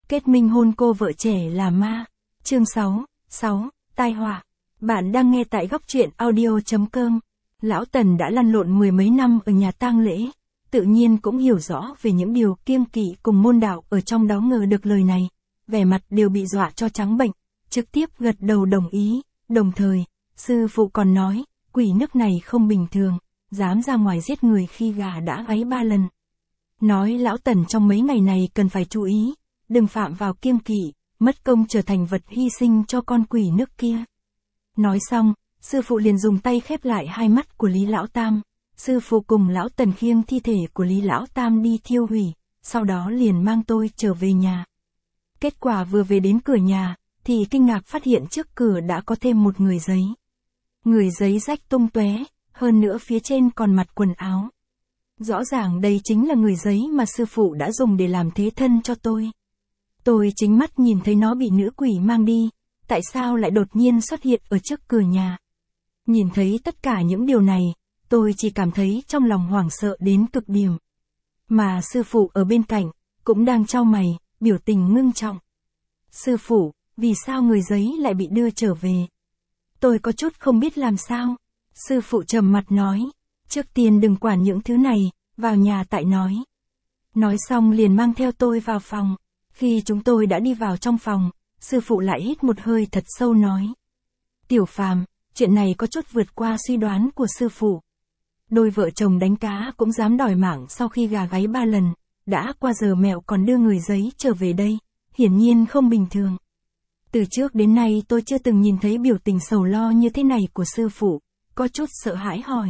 Kết minh hôn cô vợ trẻ là ma. Chương 6, tai họa. Bạn đang nghe tại góc truyện audio.com. Lão Tần đã lăn lộn mười mấy năm ở nhà tang lễ, tự nhiên cũng hiểu rõ về những điều kiêng kỵ cùng môn đạo ở trong đó. Ngờ được lời này, vẻ mặt đều bị dọa cho trắng bệch, trực tiếp gật đầu đồng ý, đồng thời, sư phụ còn nói, quỷ nước này không bình thường, dám ra ngoài giết người khi gà đã gáy 3 lần. Nói Lão Tần trong mấy ngày này cần phải chú ý, đừng phạm vào kiêng kỵ, mất công trở thành vật hy sinh cho con quỷ nước kia. Nói xong, sư phụ liền dùng tay khép lại hai mắt của Lý Lão Tam. Sư phụ cùng Lão Tần khiêng thi thể của Lý Lão Tam đi thiêu hủy, sau đó liền mang tôi trở về nhà. Kết quả vừa về đến cửa nhà, thì kinh ngạc phát hiện trước cửa đã có thêm một người giấy. Người giấy rách tung tóe, hơn nữa phía trên còn mặt quần áo. Rõ ràng đây chính là người giấy mà sư phụ đã dùng để làm thế thân cho tôi. Tôi chính mắt nhìn thấy nó bị nữ quỷ mang đi, tại sao lại đột nhiên xuất hiện ở trước cửa nhà. Nhìn thấy tất cả những điều này, tôi chỉ cảm thấy trong lòng hoảng sợ đến cực điểm. Mà sư phụ ở bên cạnh, cũng đang chau mày, biểu tình ngưng trọng. Sư phụ, vì sao người giấy lại bị đưa trở về? Tôi có chút không biết làm sao. Sư phụ trầm mặt nói, trước tiên đừng quản những thứ này, vào nhà tại nói. Nói xong liền mang theo tôi vào phòng. Khi chúng tôi đã đi vào trong phòng, sư phụ lại hít một hơi thật sâu nói. Tiểu Phàm, chuyện này có chút vượt qua suy đoán của sư phụ. Đôi vợ chồng đánh cá cũng dám đòi mạng sau khi gà gáy 3 lần, đã qua giờ mẹo còn đưa người giấy trở về đây, hiển nhiên không bình thường. Từ trước đến nay tôi chưa từng nhìn thấy biểu tình sầu lo như thế này của sư phụ, có chút sợ hãi hỏi.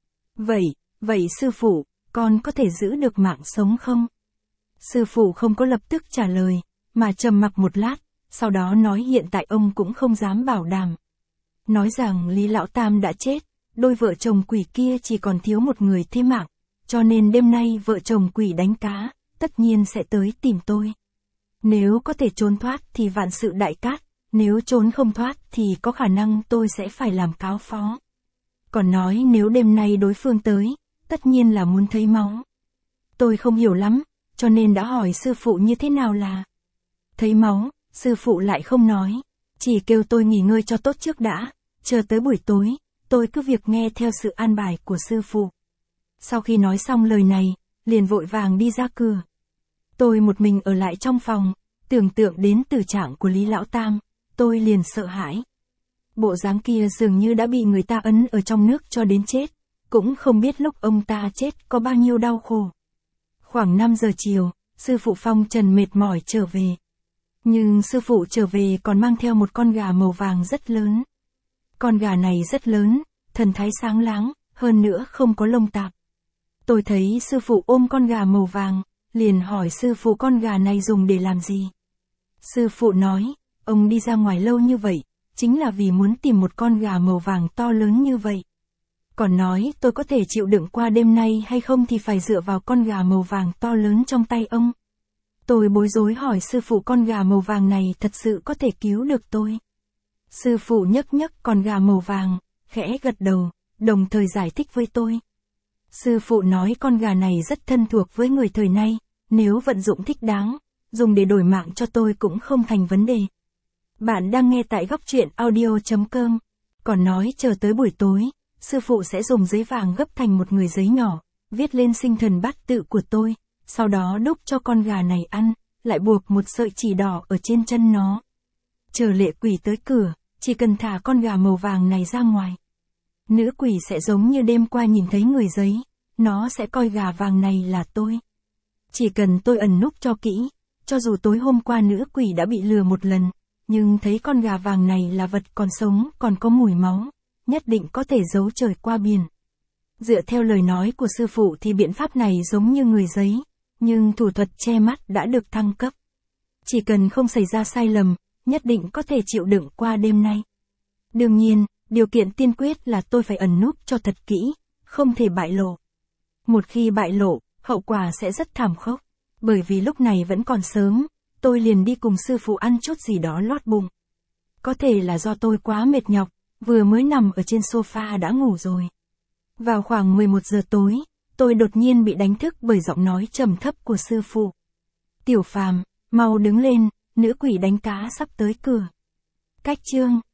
Vậy sư phụ, con có thể giữ được mạng sống không? Sư phụ không có lập tức trả lời, mà trầm mặc một lát, sau đó nói hiện tại ông cũng không dám bảo đảm. Nói rằng Lý Lão Tam đã chết, đôi vợ chồng quỷ kia chỉ còn thiếu một người thế mạng, cho nên đêm nay vợ chồng quỷ đánh cá, tất nhiên sẽ tới tìm tôi. Nếu có thể trốn thoát thì vạn sự đại cát, nếu trốn không thoát thì có khả năng tôi sẽ phải làm cáo phó. Còn nói nếu đêm nay đối phương tới, tất nhiên là muốn thấy máu. Tôi không hiểu lắm, cho nên đã hỏi sư phụ như thế nào là thấy máu. Sư phụ lại không nói, chỉ kêu tôi nghỉ ngơi cho tốt trước đã, chờ tới buổi tối, tôi cứ việc nghe theo sự an bài của sư phụ. Sau khi nói xong lời này, liền vội vàng đi ra cửa. Tôi một mình ở lại trong phòng, tưởng tượng đến tử trạng của Lý Lão Tam, tôi liền sợ hãi. Bộ dáng kia dường như đã bị người ta ấn ở trong nước cho đến chết, cũng không biết lúc ông ta chết có bao nhiêu đau khổ. Khoảng 5 giờ chiều, sư phụ phong trần mệt mỏi trở về. Nhưng sư phụ trở về còn mang theo một con gà màu vàng rất lớn. Con gà này rất lớn, thần thái sáng láng, hơn nữa không có lông tạp. Tôi thấy sư phụ ôm con gà màu vàng, liền hỏi sư phụ con gà này dùng để làm gì. Sư phụ nói, ông đi ra ngoài lâu như vậy, chính là vì muốn tìm một con gà màu vàng to lớn như vậy. Còn nói tôi có thể chịu đựng qua đêm nay hay không thì phải dựa vào con gà màu vàng to lớn trong tay ông. Tôi bối rối hỏi sư phụ con gà màu vàng này thật sự có thể cứu được tôi. Sư phụ nhấc nhấc con gà màu vàng, khẽ gật đầu, đồng thời giải thích với tôi. Sư phụ nói con gà này rất thân thuộc với người thời nay, nếu vận dụng thích đáng, dùng để đổi mạng cho tôi cũng không thành vấn đề. Bạn đang nghe tại góc truyện audio.com. Còn nói chờ tới buổi tối, sư phụ sẽ dùng giấy vàng gấp thành một người giấy nhỏ, viết lên sinh thần bát tự của tôi, sau đó đúc cho con gà này ăn, lại buộc một sợi chỉ đỏ ở trên chân nó. Chờ lệ quỷ tới cửa, chỉ cần thả con gà màu vàng này ra ngoài. Nữ quỷ sẽ giống như đêm qua nhìn thấy người giấy, nó sẽ coi gà vàng này là tôi. Chỉ cần tôi ẩn núp cho kỹ, cho dù tối hôm qua nữ quỷ đã bị lừa một lần, nhưng thấy con gà vàng này là vật còn sống, còn có mùi máu, nhất định có thể giấu trời qua biển. Dựa theo lời nói của sư phụ thì biện pháp này giống như người giấy, nhưng thủ thuật che mắt đã được thăng cấp. Chỉ cần không xảy ra sai lầm, nhất định có thể chịu đựng qua đêm nay. Đương nhiên, điều kiện tiên quyết là tôi phải ẩn núp cho thật kỹ, không thể bại lộ. Một khi bại lộ, hậu quả sẽ rất thảm khốc. Bởi vì lúc này vẫn còn sớm, tôi liền đi cùng sư phụ ăn chút gì đó lót bụng. Có thể là do tôi quá mệt nhọc, vừa mới nằm ở trên sofa đã ngủ rồi. Vào khoảng 11 giờ tối, tôi đột nhiên bị đánh thức bởi giọng nói trầm thấp của sư phụ. Tiểu Phàm, Mau đứng lên, nữ quỷ đánh cá sắp tới cửa. Cách chương